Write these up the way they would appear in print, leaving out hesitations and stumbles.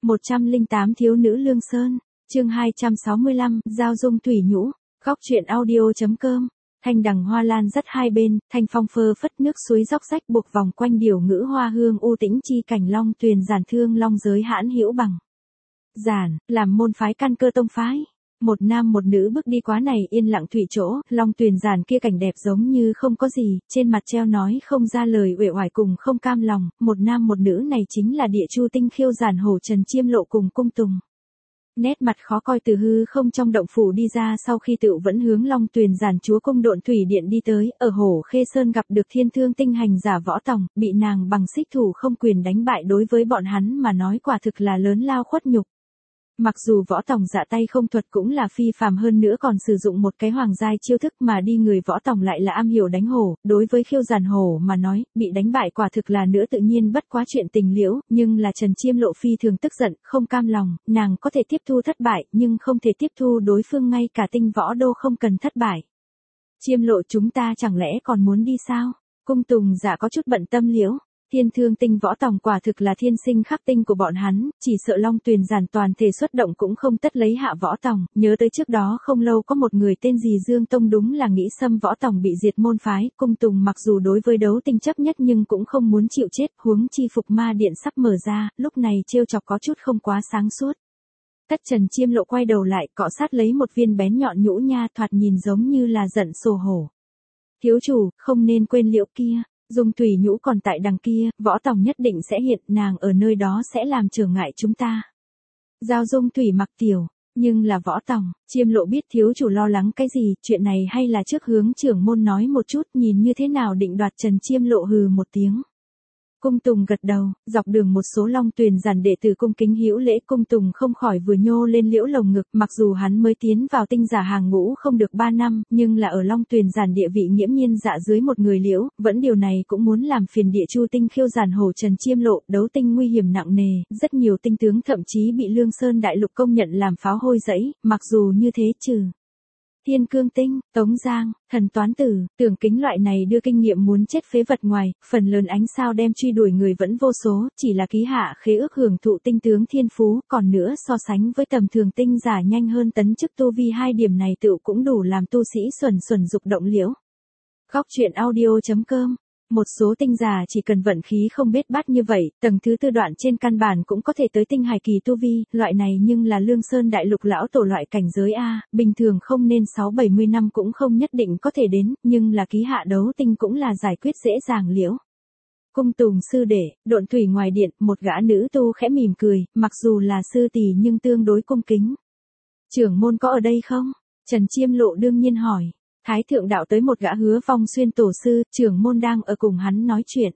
108 Thiếu nữ Lương Sơn, chương 265, Giao dung thủy nhũ, góc truyện audio.com. Thanh đằng hoa lan dắt hai bên, thanh phong phơ phất nước suối róc rách buộc vòng quanh điều ngữ hoa hương u tĩnh chi cảnh long tuyền giản thương long giới hãn hữu bằng. Giản, làm môn phái căn cơ tông phái. Một nam một nữ bước đi quá này yên lặng thủy chỗ, long tuyền giản kia cảnh đẹp giống như không có gì, trên mặt treo nói không ra lời uể oải cùng không cam lòng, một nam một nữ này chính là địa chu tinh khiêu giản hổ Trần Chiêm Lộ cùng cung tùng. Nét mặt khó coi từ hư không trong động phủ đi ra sau khi tựu vẫn hướng long tuyền giản chúa cung độn thủy điện đi tới, ở Hổ Khê Sơn gặp được thiên thương tinh hành giả võ tòng, bị nàng bằng xích thủ không quyền đánh bại đối với bọn hắn mà nói quả thực là lớn lao khuất nhục. Mặc dù võ tòng dạ tay không thuật cũng là phi phàm hơn nữa còn sử dụng một cái hoàng giai chiêu thức mà đi người võ tòng lại là am hiểu đánh hổ, đối với khiêu giản hổ mà nói, bị đánh bại quả thực là nữa tự nhiên bất quá chuyện tình liễu, nhưng là Trần Chiêm Lộ phi thường tức giận, không cam lòng, nàng có thể tiếp thu thất bại, nhưng không thể tiếp thu đối phương ngay cả tinh võ đô không cần thất bại. Chiêm Lộ chúng ta chẳng lẽ còn muốn đi sao? Cung tùng dạ có chút bận tâm liễu. Thiên thương tinh võ tòng quả thực là thiên sinh khắc tinh của bọn hắn, chỉ sợ long tuyền giản toàn thể xuất động cũng không tất lấy hạ võ tòng, nhớ tới trước đó không lâu có một người tên gì Dương Tông đúng là nghĩ xâm võ tòng bị diệt môn phái, cung tùng mặc dù đối với đấu tinh chấp nhất nhưng cũng không muốn chịu chết, huống chi phục ma điện sắp mở ra, lúc này trêu chọc có chút không quá sáng suốt. Tất Trần Chiêm Lộ quay đầu lại cọ sát lấy một viên bén nhọn nhũ nha thoạt nhìn giống như là giận sồ hổ. Thiếu chủ, không nên quên liệu kia. Dung thủy nhũ còn tại đằng kia, võ tòng nhất định sẽ hiện, nàng ở nơi đó sẽ làm trở ngại chúng ta. Giao dung thủy mặc tiểu, nhưng là võ tòng, Chiêm Lộ biết thiếu chủ lo lắng cái gì, chuyện này hay là trước hướng trưởng môn nói một chút nhìn như thế nào định đoạt. Trần Chiêm Lộ hừ một tiếng. Cung tùng gật đầu, dọc đường một số long tuyền giản đệ tử cung kính hữu lễ, cung tùng không khỏi vừa nhô lên liễu lồng ngực, mặc dù hắn mới tiến vào tinh giả hàng ngũ không được 3 năm, nhưng là ở long tuyền giản địa vị nghiễm nhiên dạ dưới một người liễu, vẫn điều này cũng muốn làm phiền địa chu tinh khiêu giản hổ Trần Chiêm Lộ, đấu tinh nguy hiểm nặng nề, rất nhiều tinh tướng thậm chí bị Lương Sơn đại lục công nhận làm pháo hôi dẫy, mặc dù như thế trừ Thiên Cương Tinh, Tống Giang, Thần Toán Tử, Tưởng Kính loại này đưa kinh nghiệm muốn chết phế vật ngoài, phần lớn ánh sao đem truy đuổi người vẫn vô số, chỉ là ký hạ khế ước hưởng thụ tinh tướng thiên phú, còn nữa so sánh với tầm thường tinh giả nhanh hơn tấn chức tu vi, hai điểm này tựu cũng đủ làm tu sĩ xuẩn xuẩn dục động liễu. Góc truyện audio.com. Một số tinh giả chỉ cần vận khí không bết bát như vậy, tầng thứ tư đoạn trên căn bản cũng có thể tới tinh hải kỳ tu vi, loại này nhưng là Lương Sơn đại lục lão tổ loại cảnh giới A, bình thường không nên 6-70 năm cũng không nhất định có thể đến, nhưng là ký hạ đấu tinh cũng là giải quyết dễ dàng liễu. Cung tùng sư đệ, độn thủy ngoài điện, một gã nữ tu khẽ mỉm cười, mặc dù là sư tỷ nhưng tương đối cung kính. Trưởng môn có ở đây không? Trần Chiêm Lộ đương nhiên hỏi. Thái thượng đạo tới một gã Hứa Vong xuyên tổ sư, trưởng môn đang ở cùng hắn nói chuyện.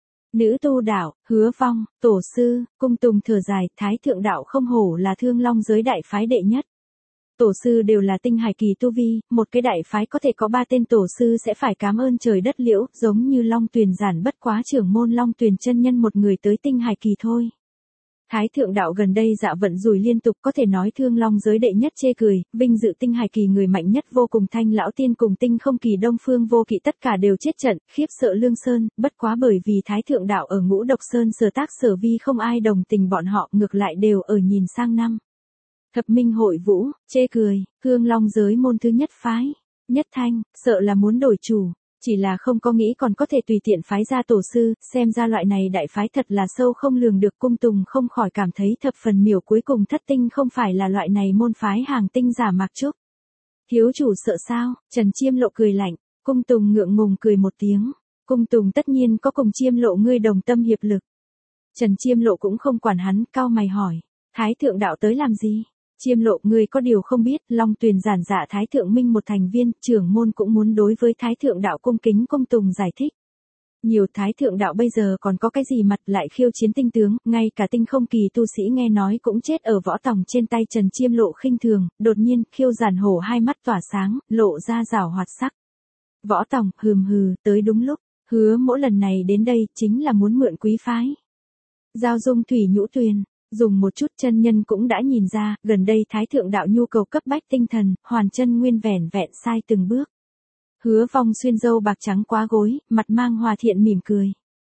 Nữ tu đạo, Hứa Vong, tổ sư, cung tùng thở dài, thái thượng đạo không hổ là thương long giới đại phái đệ nhất. Tổ sư đều là tinh hải kỳ tu vi, một cái đại phái có thể có 3 tên tổ sư sẽ phải cảm ơn trời đất liễu, giống như long tuyền giản bất quá trưởng môn long tuyền chân nhân một người tới tinh hải kỳ thôi. Thái thượng đạo gần đây dạ vận rủi liên tục, có thể nói thương long giới đệ nhất chê cười, vinh dự tinh hải kỳ người mạnh nhất vô cùng Thanh lão tiên cùng tinh không kỳ Đông Phương vô kỵ tất cả đều chết trận, khiếp sợ Lương Sơn, bất quá bởi vì thái thượng đạo ở Ngũ Độc Sơn sở tác sở vi không ai đồng tình bọn họ, ngược lại đều ở nhìn sang năm. Thập minh hội vũ, chê cười, thương long giới môn thứ nhất phái, nhất thanh, sợ là muốn đổi chủ. Chỉ là không có nghĩ còn có thể tùy tiện phái ra tổ sư, xem ra loại này đại phái thật là sâu không lường được. Cung tùng không khỏi cảm thấy thập phần miểu, cuối cùng thất tinh không phải là loại này môn phái hàng tinh giả Mạc Trúc. Thiếu chủ sợ sao? Trần Chiêm Lộ cười lạnh, cung tùng ngượng ngùng cười một tiếng. Cung tùng tất nhiên có cùng Chiêm Lộ ngươi đồng tâm hiệp lực. Trần Chiêm Lộ cũng không quản hắn, cau mày hỏi, thái thượng đạo tới làm gì? Chiêm Lộ, người có điều không biết, long tuyền giản dạ thái thượng minh một thành viên, trưởng môn cũng muốn đối với thái thượng đạo cung kính. Cung tùng giải thích. Nhiều thái thượng đạo bây giờ còn có cái gì mặt lại khiêu chiến tinh tướng, ngay cả tinh không kỳ tu sĩ nghe nói cũng chết ở võ tòng trên tay. Trần Chiêm Lộ khinh thường, đột nhiên, khiêu giản hổ hai mắt tỏa sáng, lộ ra rảo hoạt sắc. Võ tòng, hừ, tới đúng lúc, hứa mỗi lần này đến đây, chính là muốn mượn quý phái. Giao dung thủy nhũ tuyền. Dùng một chút chân nhân cũng đã nhìn ra, gần đây thái thượng đạo nhu cầu cấp bách tinh thần, hoàn chân nguyên vẹn sai từng bước. Hứa Vong xuyên râu bạc trắng quá gối, mặt mang hòa thiện mỉm cười.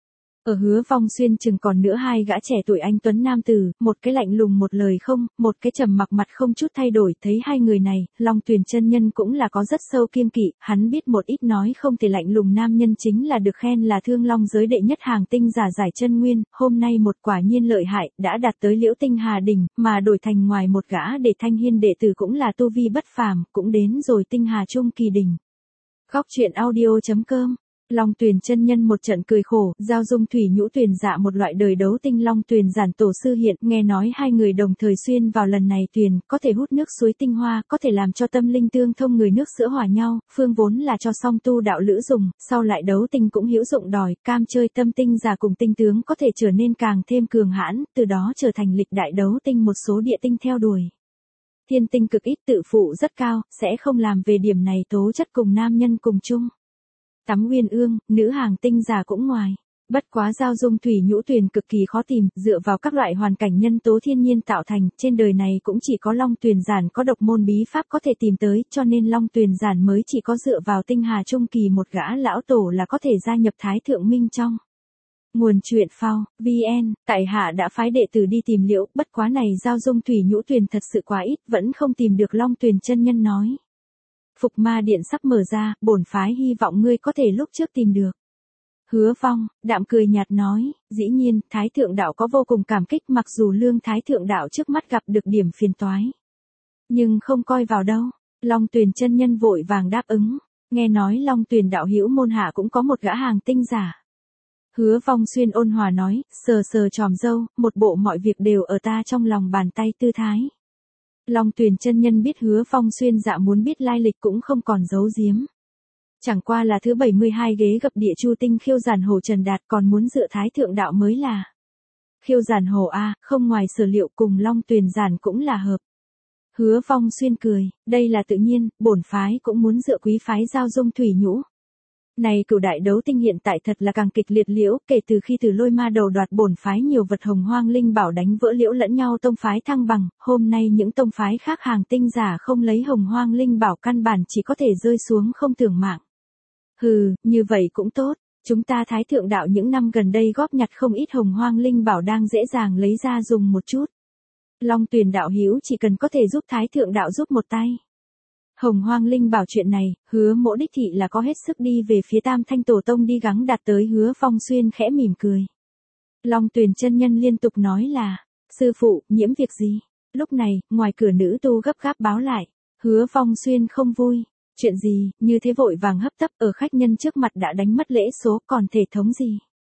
Ở Hứa Vong Xuyên chừng còn nữa hai gã trẻ tuổi anh tuấn nam tử, một cái lạnh lùng một lời không, một cái trầm mặc mặt không chút thay đổi. Thấy hai người này, Long Tuyền chân nhân cũng là có rất sâu kiêng kỵ, hắn biết một ít nói không thể lạnh lùng nam nhân chính là được khen là thương long giới đệ nhất hàng tinh giả giải chân nguyên, hôm nay một quả nhiên lợi hại, đã đạt tới Liễu Tinh Hà đỉnh, mà đổi thành ngoài một gã để Thanh Hiên đệ tử cũng là tu vi bất phàm, cũng đến rồi Tinh Hà trung kỳ đỉnh. Góc truyện audio.com. Long Tuyền chân nhân một trận cười khổ, giao dung thủy nhũ Tuyền dạ một loại đời đấu tinh Long Tuyền giản tổ sư hiện, nghe nói hai người đồng thời xuyên vào lần này Tuyền, có thể hút nước suối tinh hoa, có thể làm cho tâm linh tương thông người nước sữa hòa nhau, phương vốn là cho song tu đạo lữ dùng, sau lại đấu tinh cũng hữu dụng đòi, cam chơi tâm tinh giả cùng tinh tướng có thể trở nên càng thêm cường hãn, từ đó trở thành lịch đại đấu tinh một số địa tinh theo đuổi. Thiên tinh cực ít tự phụ rất cao, sẽ không làm về điểm này tố chất cùng nam nhân cùng chung. Tắm Uyên Ương, nữ hàng tinh giả cũng ngoài. Bất quá giao dung thủy nhũ Tuyền cực kỳ khó tìm, dựa vào các loại hoàn cảnh nhân tố thiên nhiên tạo thành, trên đời này cũng chỉ có Long Tuyền giản có độc môn bí pháp có thể tìm tới, cho nên Long Tuyền giản mới chỉ có dựa vào Tinh Hà trung kỳ một gã lão tổ là có thể gia nhập Thái Thượng Minh trong. Nguồn truyện phao, VN, tại hạ đã phái đệ tử đi tìm Liễu, bất quá này giao dung thủy nhũ Tuyền thật sự quá ít, vẫn không tìm được. Long Tuyền chân nhân nói. Phục ma điện sắp mở ra, bổn phái hy vọng ngươi có thể lúc trước tìm được. Hứa Vong, đạm cười nhạt nói, dĩ nhiên, Thái Thượng Đạo có vô cùng cảm kích mặc dù Lương Thái Thượng Đạo trước mắt gặp được điểm phiền toái. Nhưng không coi vào đâu, Long Tuyền chân nhân vội vàng đáp ứng, nghe nói Long Tuyền Đạo hữu môn hạ cũng có một gã hàng tinh giả. Hứa Vong Xuyên ôn hòa nói, sờ sờ tròm râu, một bộ mọi việc đều ở ta trong lòng bàn tay tư thái. Long Tuyền chân nhân biết Hứa Vong Xuyên dạ muốn biết lai lịch cũng không còn giấu giếm. Chẳng qua là thứ 72 ghế gặp địa chu tinh khiêu giản hồ Trần Đạt còn muốn dựa Thái Thượng Đạo mới là. Khiêu giản hồ a, không ngoài sở liệu cùng Long Tuyền giản cũng là hợp. Hứa Vong Xuyên cười, đây là tự nhiên, bổn phái cũng muốn dựa quý phái giao dung thủy nhũ. Này cửu đại đấu tinh hiện tại thật là càng kịch liệt Liễu, kể từ khi Từ Lôi Ma đầu đoạt bổn phái nhiều vật hồng hoang linh bảo đánh vỡ Liễu lẫn nhau tông phái thăng bằng, hôm nay những tông phái khác hàng tinh giả không lấy hồng hoang linh bảo căn bản chỉ có thể rơi xuống không tưởng mạng. Hừ, như vậy cũng tốt, chúng ta Thái Thượng Đạo những năm gần đây góp nhặt không ít hồng hoang linh bảo đang dễ dàng lấy ra dùng một chút. Long Tuyền đạo hữu chỉ cần có thể giúp Thái Thượng Đạo giúp một tay. Hồng hoang linh bảo chuyện này, Hứa Mỗ đích thị là có hết sức đi về phía Tam Thanh Tổ Tông đi gắng đạt tới. Hứa Vong Xuyên khẽ mỉm cười. Long Tuyền chân nhân liên tục nói là, sư phụ, nhiễm việc gì? Lúc này, ngoài cửa nữ tu gấp gáp báo lại. Hứa Vong Xuyên không vui. Chuyện gì, như thế vội vàng hấp tấp ở khách nhân trước mặt đã đánh mất lễ số còn thể thống gì?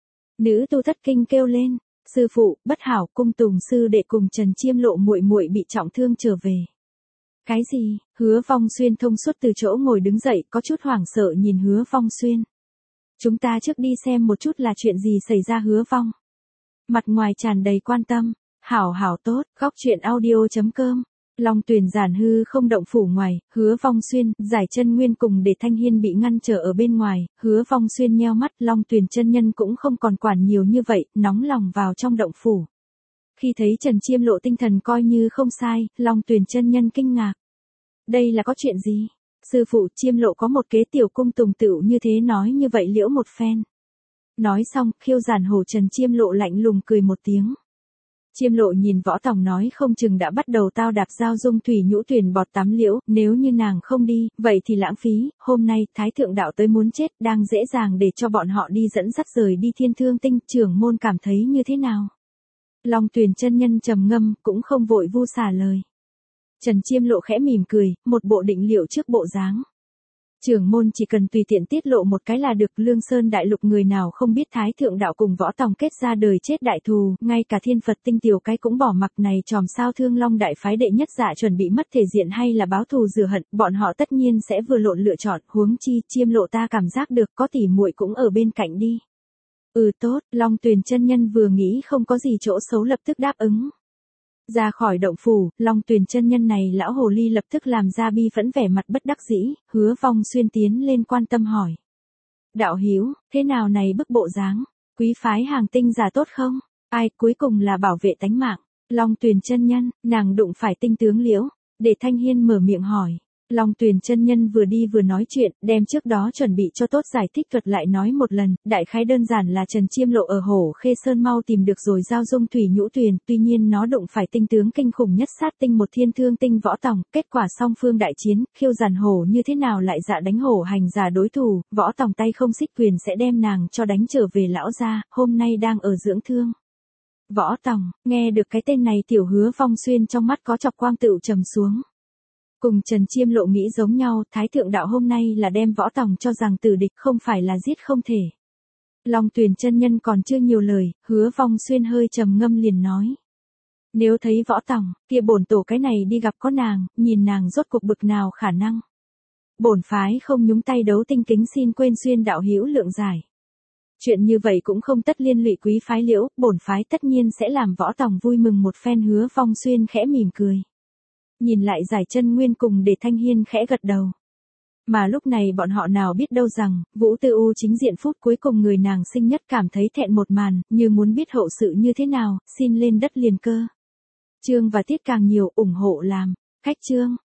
Nữ tu thất kinh kêu lên, sư phụ, bất hảo, cung tùng sư đệ cùng Trần Chiêm Lộ muội muội bị trọng thương trở về. Cái gì? Hứa Vong Xuyên thông suốt từ chỗ ngồi đứng dậy, có chút hoảng sợ nhìn Hứa Vong Xuyên. Chúng ta trước đi xem một chút là chuyện gì xảy ra. Hứa Vong mặt ngoài tràn đầy quan tâm. Hảo hảo tốt, góc truyện audio.com. Long Tuyền giản hư không động phủ ngoài, Hứa Vong Xuyên, giải chân nguyên cùng để Thanh Hiên bị ngăn trở ở bên ngoài, Hứa Vong Xuyên nheo mắt, Long Tuyền chân nhân cũng không còn quản nhiều như vậy, nóng lòng vào trong động phủ. Khi thấy Trần Chiêm Lộ tinh thần coi như không sai, Long Tuyền chân nhân kinh ngạc. Đây là có chuyện gì? Sư phụ, Chiêm Lộ có một kế tiểu cung tùng tựu như thế nói như vậy Liễu một phen. Nói xong, khiêu giản hồ Trần Chiêm Lộ lạnh lùng cười một tiếng. Chiêm Lộ nhìn Võ Tòng nói không chừng đã bắt đầu tao đạp giao dung thủy nhũ Tuyền bọt tắm Liễu, nếu như nàng không đi, vậy thì lãng phí, hôm nay Thái Thượng Đạo tới muốn chết, đang dễ dàng để cho bọn họ đi dẫn dắt rời đi Thiên Thương Tinh, trưởng môn cảm thấy như thế nào? Long Tuyền chân nhân trầm ngâm, cũng không vội vu xả lời. Trần Chiêm Lộ khẽ mỉm cười, một bộ định liệu trước bộ dáng. Trưởng môn chỉ cần tùy tiện tiết lộ một cái là được. Lương Sơn đại lục người nào không biết Thái Thượng Đạo cùng Võ Tòng kết ra đời chết đại thù, ngay cả Thiên Phật tinh tiểu cái cũng bỏ mặc này tròm sao Thương Long đại phái đệ nhất dạ chuẩn bị mất thể diện hay là báo thù rửa hận, bọn họ tất nhiên sẽ vừa lộn lựa chọn, huống chi Chiêm Lộ ta cảm giác được có tỉ muội cũng ở bên cạnh đi. Tốt, Long Tuyền chân nhân vừa nghĩ không có gì chỗ xấu lập tức đáp ứng. Ra khỏi động phủ, Long Tuyền chân nhân này lão hồ ly lập tức làm ra bi phẫn vẻ mặt bất đắc dĩ, Hứa Vong Xuyên tiến lên quan tâm hỏi. Đạo hữu, thế nào này bức bộ dáng, quý phái hàng tinh giả tốt không? Ai cuối cùng là bảo vệ tánh mạng? Long Tuyền chân nhân, nàng đụng phải tinh tướng Liễu, để Thanh Hiên mở miệng hỏi. Long Tuyền chân nhân vừa đi vừa nói chuyện, đem trước đó chuẩn bị cho tốt giải thích thuật lại nói một lần, đại khái đơn giản là Trần Chiêm Lộ ở Hổ Khê Sơn mau tìm được rồi giao dung thủy nhũ tuyền, tuy nhiên nó đụng phải tinh tướng kinh khủng nhất sát tinh một thiên thương tinh võ tòng, kết quả song phương đại chiến, khiêu giàn hổ như thế nào lại dạ đánh hổ hành giả đối thủ, võ tòng tay không xích quyền sẽ đem nàng cho đánh trở về lão gia, hôm nay đang ở dưỡng thương. Võ tòng, nghe được cái tên này Tiểu Hứa Phong Xuyên trong mắt có chọc quang tựu trầm xuống. Cùng Trần Chiêm Lộ nghĩ giống nhau, Thái Thượng Đạo hôm nay là đem Võ Tòng cho rằng tử địch không phải là giết không thể. Long Tuyền chân nhân còn chưa nhiều lời, Hứa Phong Xuyên hơi trầm ngâm liền nói. Nếu thấy Võ Tòng, kia bổn tổ cái này đi gặp có nàng, nhìn nàng rốt cuộc bực nào khả năng. Bổn phái không nhúng tay đấu tinh kính xin quên Xuyên đạo hữu lượng giải. Chuyện như vậy cũng không tất liên lụy quý phái Liễu, bổn phái tất nhiên sẽ làm Võ Tòng vui mừng một phen. Hứa Phong Xuyên khẽ mỉm cười. Nhìn lại Giải Chân Nguyên cùng Để Thanh Hiên khẽ gật đầu. Mà lúc này bọn họ nào biết đâu rằng, Vũ Tư U chính diện phút cuối cùng người nàng sinh nhất cảm thấy thẹn một màn, như muốn biết hậu sự như thế nào, xin lên đất liền cơ. Chương và tiết càng nhiều ủng hộ làm, khách chương.